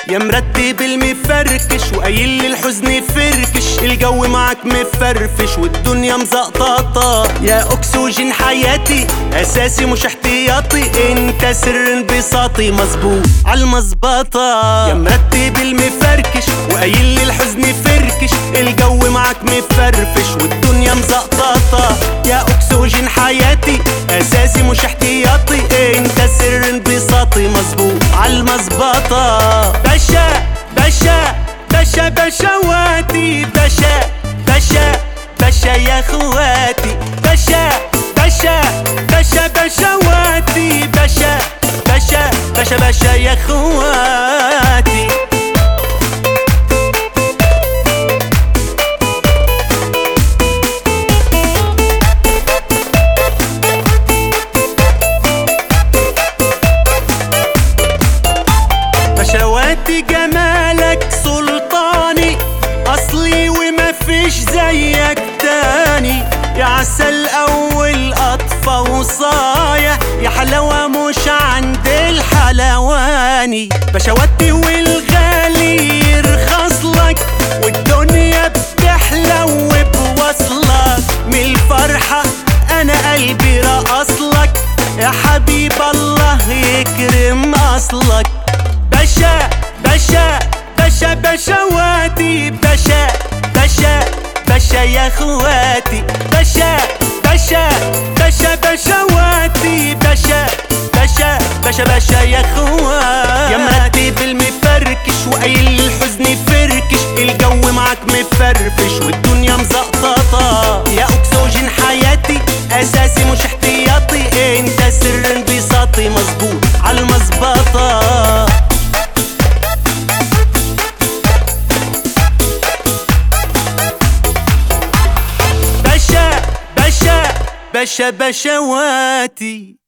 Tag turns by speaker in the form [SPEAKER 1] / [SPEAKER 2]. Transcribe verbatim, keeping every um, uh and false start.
[SPEAKER 1] يا مرتب المفركش وقايل لي الحزن فركش، الجو معاك مفرفش والدنيا مزقططة. يا اكسجين حياتي اساسي مش احتياطي، انت سر انبساطي مظبوط عالمظبطة. يا مرتب المفركش وقايل لي الحزن فركش، الجو معاك مفرفش والدنيا مزقططة. يا اكسجين حياتي اساسي مش احتياطي، انت سر انبساطي مظبوط عالمظبطة. باشا باشا باشا باشواتي، باشا باشا باشا يا اخواتي، باشا باشا باشا باشواتي، باشا باشا باشا باشا يا اخواتي. باشواتي جمالك سلطاني اصلي ومفيش زيك تاني، يا عسل اول قطفة وصايا، يا حلاوة مش عند الحلواني. باشواتي والغالي يرخص لك، والدنيا بتحلو بوصلك، من الفرحة انا قلبي رقصلك، يا حبيب الله يكرم اصلك. باشا باشا باشا باشواتي، باشا باشا باشا يا اخواتي، باشا باشا باشا باشواتي، باشا باشا باشا باشا يا اخواتي. يا مرتب المفركش وقايل الحزن فركش، الجو معاك مفرفش والدنيا مزقططة. يا اكسجين حياتي اساسي مش احتياطي، انت سر انبساطي مظبوط عالمظبطة. باشا باشواتي.